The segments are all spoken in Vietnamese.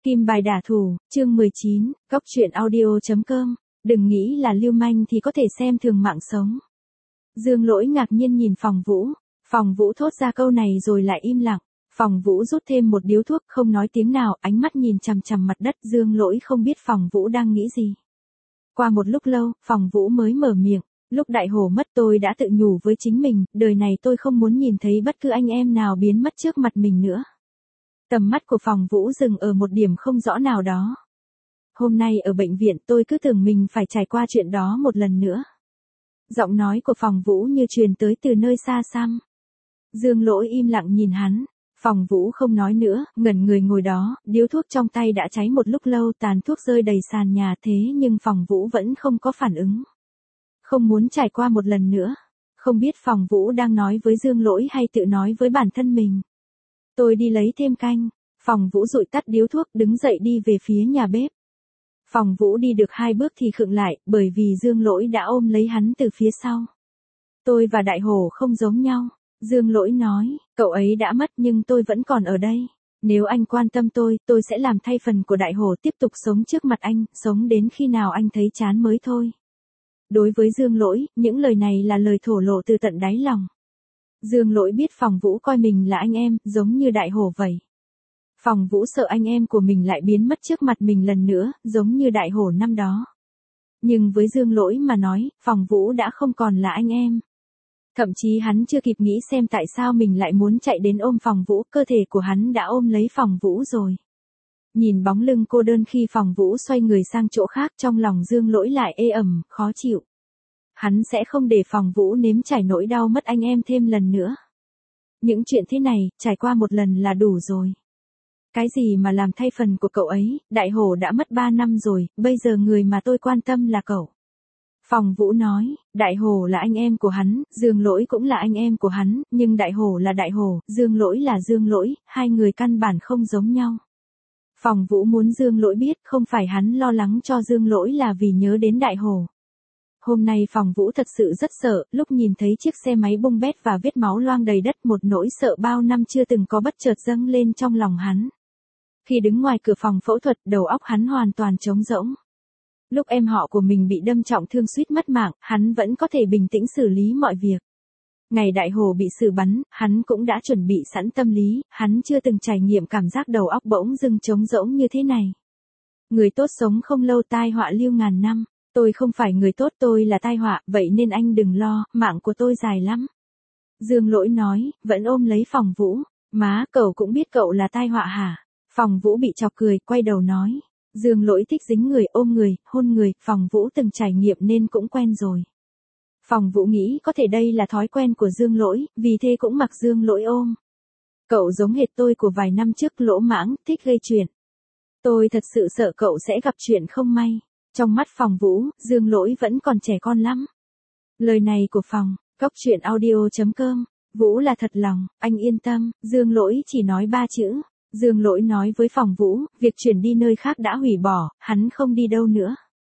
Kim bài đả thủ, chương 19, góc truyện audio.com, đừng nghĩ là lưu manh thì có thể xem thường mạng sống. Dương Lỗi ngạc nhiên nhìn Phòng Vũ thốt ra câu này rồi lại im lặng. Phòng Vũ rút thêm một điếu thuốc không nói tiếng nào, ánh mắt nhìn chằm chằm mặt đất. Dương Lỗi không biết Phòng Vũ đang nghĩ gì. Qua một lúc lâu, Phòng Vũ mới mở miệng. Lúc Đại Hổ mất tôi đã tự nhủ với chính mình, đời này tôi không muốn nhìn thấy bất cứ anh em nào biến mất trước mặt mình nữa. Tầm mắt của Phòng Vũ dừng ở một điểm không rõ nào đó. Hôm nay ở bệnh viện tôi cứ tưởng mình phải trải qua chuyện đó một lần nữa. Giọng nói của Phòng Vũ như truyền tới từ nơi xa xăm. Dương Lỗi im lặng nhìn hắn. Phòng Vũ không nói nữa, ngẩn người ngồi đó, điếu thuốc trong tay đã cháy một lúc lâu, tàn thuốc rơi đầy sàn nhà, thế nhưng Phòng Vũ vẫn không có phản ứng. Không muốn trải qua một lần nữa. Không biết Phòng Vũ đang nói với Dương Lỗi hay tự nói với bản thân mình. Tôi đi lấy thêm canh. Phòng Vũ dụi tắt điếu thuốc, đứng dậy đi về phía nhà bếp. Phòng Vũ đi được 2 bước thì khựng lại, bởi vì Dương Lỗi đã ôm lấy hắn từ phía sau. Tôi và Đại Hổ không giống nhau. Dương Lỗi nói, cậu ấy đã mất nhưng tôi vẫn còn ở đây. Nếu anh quan tâm tôi sẽ làm thay phần của Đại Hổ tiếp tục sống trước mặt anh, sống đến khi nào anh thấy chán mới thôi. Đối với Dương Lỗi, những lời này là lời thổ lộ từ tận đáy lòng. Dương Lỗi biết Phòng Vũ coi mình là anh em, giống như Đại Hổ vậy. Phòng Vũ sợ anh em của mình lại biến mất trước mặt mình lần nữa, giống như Đại Hổ năm đó. Nhưng với Dương Lỗi mà nói, Phòng Vũ đã không còn là anh em. Thậm chí hắn chưa kịp nghĩ xem tại sao mình lại muốn chạy đến ôm Phòng Vũ, cơ thể của hắn đã ôm lấy Phòng Vũ rồi. Nhìn bóng lưng cô đơn khi Phòng Vũ xoay người sang chỗ khác, trong lòng Dương Lỗi lại ê ẩm, khó chịu. Hắn sẽ không để Phòng Vũ nếm trải nỗi đau mất anh em thêm lần nữa. Những chuyện thế này, trải qua một lần là đủ rồi. Cái gì mà làm thay phần của cậu ấy, Đại Hổ đã mất 3 năm rồi, bây giờ người mà tôi quan tâm là cậu. Phòng Vũ nói, Đại Hổ là anh em của hắn, Dương Lỗi cũng là anh em của hắn, nhưng Đại Hổ là Đại Hổ, Dương Lỗi là Dương Lỗi, hai người căn bản không giống nhau. Phòng Vũ muốn Dương Lỗi biết, không phải hắn lo lắng cho Dương Lỗi là vì nhớ đến Đại Hổ. Hôm nay Phòng Vũ thật sự rất sợ, lúc nhìn thấy chiếc xe máy bung bét và vết máu loang đầy đất, một nỗi sợ bao năm chưa từng có bất chợt dâng lên trong lòng hắn. Khi đứng ngoài cửa phòng phẫu thuật, đầu óc hắn hoàn toàn trống rỗng. Lúc em họ của mình bị đâm trọng thương suýt mất mạng, hắn vẫn có thể bình tĩnh xử lý mọi việc. Ngày Đại Hổ bị xử bắn, hắn cũng đã chuẩn bị sẵn tâm lý, hắn chưa từng trải nghiệm cảm giác đầu óc bỗng dưng trống rỗng như thế này. Người tốt sống không lâu, tai họa lưu ngàn năm. Tôi không phải người tốt, tôi là tai họa, vậy nên anh đừng lo, mạng của tôi dài lắm. Dương Lỗi nói, vẫn ôm lấy Phòng Vũ. Má, cậu cũng biết cậu là tai họa hả? Phòng Vũ bị chọc cười, quay đầu nói. Dương Lỗi thích dính người, ôm người, hôn người, Phòng Vũ từng trải nghiệm nên cũng quen rồi. Phòng Vũ nghĩ có thể đây là thói quen của Dương Lỗi, vì thế cũng mặc Dương Lỗi ôm. Cậu giống hệt tôi của vài năm trước, lỗ mãng, thích gây chuyện. Tôi thật sự sợ cậu sẽ gặp chuyện không may. Trong mắt Phòng Vũ, Dương Lỗi vẫn còn trẻ con lắm. Lời này của góc truyện audio.com, Vũ là thật lòng, anh yên tâm, Dương Lỗi chỉ nói 3 chữ. Dương Lỗi nói với Phòng Vũ, việc chuyển đi nơi khác đã hủy bỏ, hắn không đi đâu nữa.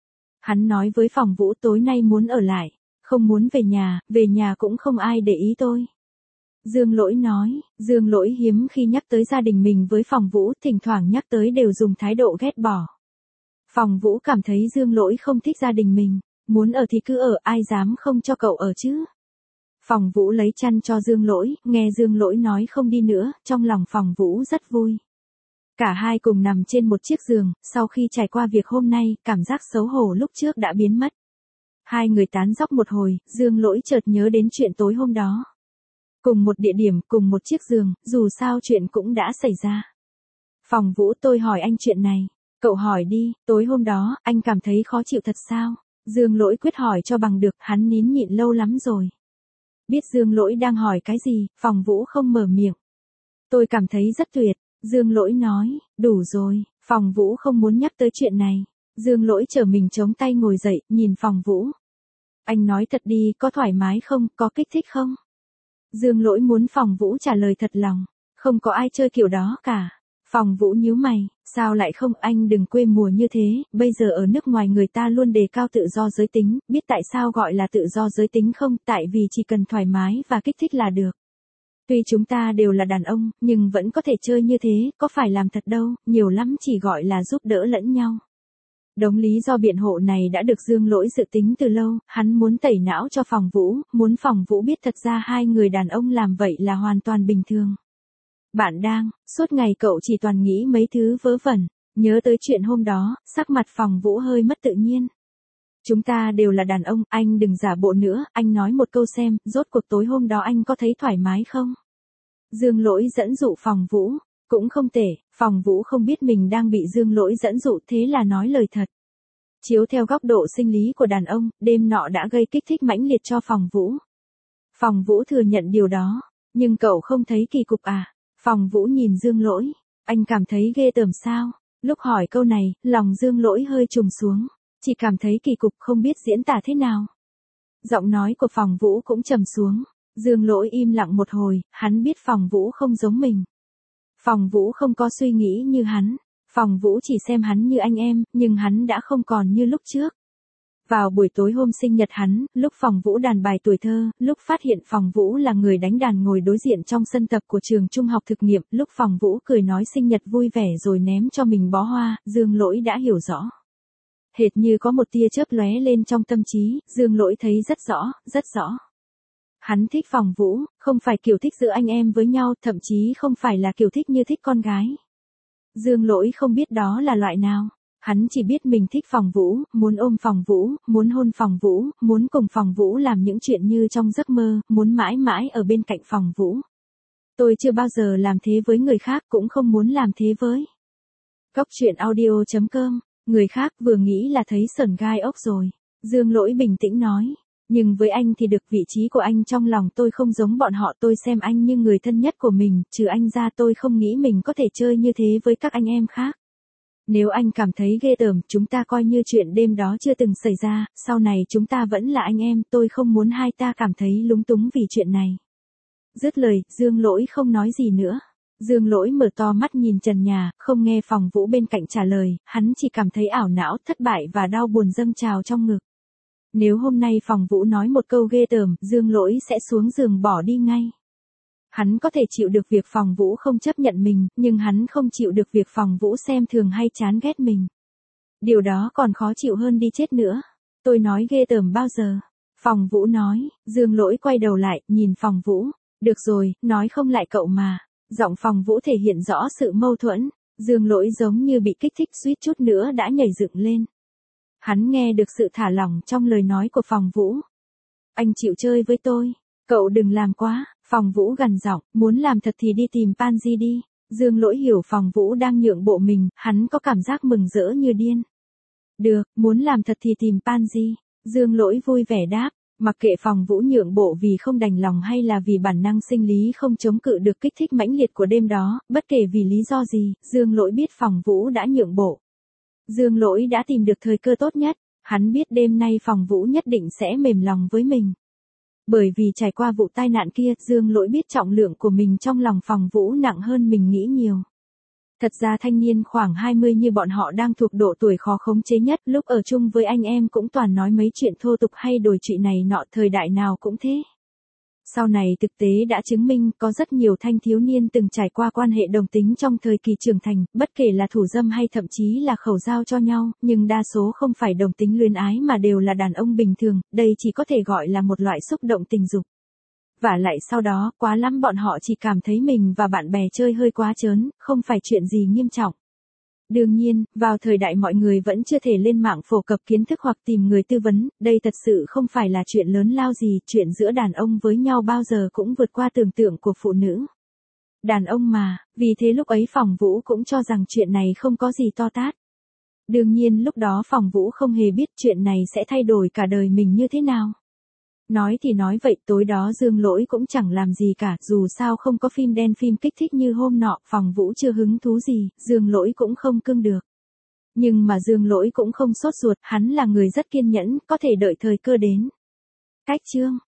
Hắn nói với Phòng Vũ tối nay muốn ở lại, không muốn về nhà cũng không ai để ý tôi. Dương Lỗi nói, Dương Lỗi hiếm khi nhắc tới gia đình mình với Phòng Vũ, thỉnh thoảng nhắc tới đều dùng thái độ ghét bỏ. Phòng Vũ cảm thấy Dương Lỗi không thích gia đình mình, muốn ở thì cứ ở, ai dám không cho cậu ở chứ. Phòng Vũ lấy chăn cho Dương Lỗi, nghe Dương Lỗi nói không đi nữa, trong lòng Phòng Vũ rất vui. Cả hai cùng nằm trên một chiếc giường, sau khi trải qua việc hôm nay, cảm giác xấu hổ lúc trước đã biến mất. Hai người tán dóc một hồi, Dương Lỗi chợt nhớ đến chuyện tối hôm đó. Cùng một địa điểm, cùng một chiếc giường, dù sao chuyện cũng đã xảy ra. Phòng Vũ, tôi hỏi anh chuyện này. Cậu hỏi đi, tối hôm đó, anh cảm thấy khó chịu thật sao? Dương Lỗi quyết hỏi cho bằng được, hắn nín nhịn lâu lắm rồi. Biết Dương Lỗi đang hỏi cái gì, Phòng Vũ không mở miệng. Tôi cảm thấy rất tuyệt, Dương Lỗi nói, đủ rồi, Phòng Vũ không muốn nhắc tới chuyện này. Dương Lỗi trở mình chống tay ngồi dậy, nhìn Phòng Vũ. Anh nói thật đi, có thoải mái không, có kích thích không? Dương Lỗi muốn Phòng Vũ trả lời thật lòng, không có ai chơi kiểu đó cả. Phòng Vũ nhíu mày, sao lại không, anh đừng quê mùa như thế, bây giờ ở nước ngoài người ta luôn đề cao tự do giới tính, biết tại sao gọi là tự do giới tính không, tại vì chỉ cần thoải mái và kích thích là được. Tuy chúng ta đều là đàn ông, nhưng vẫn có thể chơi như thế, có phải làm thật đâu, nhiều lắm chỉ gọi là giúp đỡ lẫn nhau. Đống lý do biện hộ này đã được Dương Lỗi dự tính từ lâu, hắn muốn tẩy não cho Phòng Vũ, muốn Phòng Vũ biết thật ra hai người đàn ông làm vậy là hoàn toàn bình thường. Bạn đang, suốt ngày cậu chỉ toàn nghĩ mấy thứ vớ vẩn, nhớ tới chuyện hôm đó, sắc mặt Phòng Vũ hơi mất tự nhiên. Chúng ta đều là đàn ông, anh đừng giả bộ nữa, anh nói một câu xem, rốt cuộc tối hôm đó anh có thấy thoải mái không? Dương Lỗi dẫn dụ Phòng Vũ, cũng không tệ, Phòng Vũ không biết mình đang bị Dương Lỗi dẫn dụ thế là nói lời thật. Chiếu theo góc độ sinh lý của đàn ông, đêm nọ đã gây kích thích mãnh liệt cho Phòng Vũ. Phòng Vũ thừa nhận điều đó, nhưng cậu không thấy kỳ cục à? Phòng Vũ nhìn Dương Lỗi, anh cảm thấy ghê tởm sao? Lúc hỏi câu này, lòng Dương Lỗi hơi trùng xuống, chỉ cảm thấy kỳ cục không biết diễn tả thế nào. Giọng nói của Phòng Vũ cũng trầm xuống, Dương Lỗi im lặng một hồi, hắn biết Phòng Vũ không giống mình. Phòng Vũ không có suy nghĩ như hắn, Phòng Vũ chỉ xem hắn như anh em, nhưng hắn đã không còn như lúc trước. Vào buổi tối hôm sinh nhật hắn, lúc Phòng Vũ đàn bài tuổi thơ, lúc phát hiện Phòng Vũ là người đánh đàn ngồi đối diện trong sân tập của trường trung học thực nghiệm, lúc Phòng Vũ cười nói sinh nhật vui vẻ rồi ném cho mình bó hoa, Dương Lỗi đã hiểu rõ. Hệt như có một tia chớp lóe lên trong tâm trí, Dương Lỗi thấy rất rõ, rất rõ. Hắn thích Phòng Vũ, không phải kiểu thích giữa anh em với nhau, thậm chí không phải là kiểu thích như thích con gái. Dương Lỗi không biết đó là loại nào. Hắn chỉ biết mình thích Phòng Vũ, muốn ôm Phòng Vũ, muốn hôn Phòng Vũ, muốn cùng Phòng Vũ làm những chuyện như trong giấc mơ, muốn mãi mãi ở bên cạnh Phòng Vũ. Tôi chưa bao giờ làm thế với người khác, cũng không muốn làm thế với. Góc truyện audio.com, người khác vừa nghĩ là thấy sởn gai ốc rồi. Dương Lỗi bình tĩnh nói. Nhưng với anh thì được, vị trí của anh trong lòng tôi không giống bọn họ, tôi xem anh như người thân nhất của mình, trừ anh ra tôi không nghĩ mình có thể chơi như thế với các anh em khác. Nếu anh cảm thấy ghê tởm, chúng ta coi như chuyện đêm đó chưa từng xảy ra, sau này chúng ta vẫn là anh em, tôi không muốn hai ta cảm thấy lúng túng vì chuyện này. Dứt lời, Dương Lỗi không nói gì nữa. Dương Lỗi mở to mắt nhìn trần nhà, không nghe Phòng Vũ bên cạnh trả lời, hắn chỉ cảm thấy ảo não, thất bại và đau buồn dâng trào trong ngực. Nếu hôm nay Phòng Vũ nói một câu ghê tởm, Dương Lỗi sẽ xuống giường bỏ đi ngay. Hắn có thể chịu được việc Phòng Vũ không chấp nhận mình, nhưng hắn không chịu được việc Phòng Vũ xem thường hay chán ghét mình. Điều đó còn khó chịu hơn đi chết nữa. Tôi nói ghê tởm bao giờ? Phòng Vũ nói, Dương Lỗi quay đầu lại, nhìn Phòng Vũ. Được rồi, nói không lại cậu mà. Giọng Phòng Vũ thể hiện rõ sự mâu thuẫn. Dương Lỗi giống như bị kích thích suýt chút nữa đã nhảy dựng lên. Hắn nghe được sự thả lỏng trong lời nói của Phòng Vũ. Anh chịu chơi với tôi. Cậu đừng làm quá. Phòng Vũ gằn giọng, muốn làm thật thì đi tìm Pansy đi. Dương Lỗi hiểu Phòng Vũ đang nhượng bộ mình, hắn có cảm giác mừng rỡ như điên. Được, muốn làm thật thì tìm Pansy. Dương Lỗi vui vẻ đáp, mặc kệ Phòng Vũ nhượng bộ vì không đành lòng hay là vì bản năng sinh lý không chống cự được kích thích mãnh liệt của đêm đó, bất kể vì lý do gì, Dương Lỗi biết Phòng Vũ đã nhượng bộ. Dương Lỗi đã tìm được thời cơ tốt nhất, hắn biết đêm nay Phòng Vũ nhất định sẽ mềm lòng với mình. Bởi vì trải qua vụ tai nạn kia, Dương Lỗi biết trọng lượng của mình trong lòng Phòng Vũ nặng hơn mình nghĩ nhiều. Thật ra thanh niên khoảng 20 như bọn họ đang thuộc độ tuổi khó khống chế nhất, lúc ở chung với anh em cũng toàn nói mấy chuyện thô tục hay đồi trụy này nọ, thời đại nào cũng thế. Sau này thực tế đã chứng minh có rất nhiều thanh thiếu niên từng trải qua quan hệ đồng tính trong thời kỳ trưởng thành, bất kể là thủ dâm hay thậm chí là khẩu giao cho nhau, nhưng đa số không phải đồng tính luyến ái mà đều là đàn ông bình thường, đây chỉ có thể gọi là một loại xúc động tình dục. Vả lại sau đó, quá lắm bọn họ chỉ cảm thấy mình và bạn bè chơi hơi quá trớn, không phải chuyện gì nghiêm trọng. Đương nhiên, vào thời đại mọi người vẫn chưa thể lên mạng phổ cập kiến thức hoặc tìm người tư vấn, đây thật sự không phải là chuyện lớn lao gì, chuyện giữa đàn ông với nhau bao giờ cũng vượt qua tưởng tượng của phụ nữ. Đàn ông mà, vì thế lúc ấy Phòng Vũ cũng cho rằng chuyện này không có gì to tát. Đương nhiên lúc đó Phòng Vũ không hề biết chuyện này sẽ thay đổi cả đời mình như thế nào. Nói thì nói vậy, tối đó Dương Lỗi cũng chẳng làm gì cả, dù sao không có phim đen phim kích thích như hôm nọ, Phòng Vũ chưa hứng thú gì, Dương Lỗi cũng không cưng được. Nhưng mà Dương Lỗi cũng không sốt ruột, hắn là người rất kiên nhẫn, có thể đợi thời cơ đến. Cách chương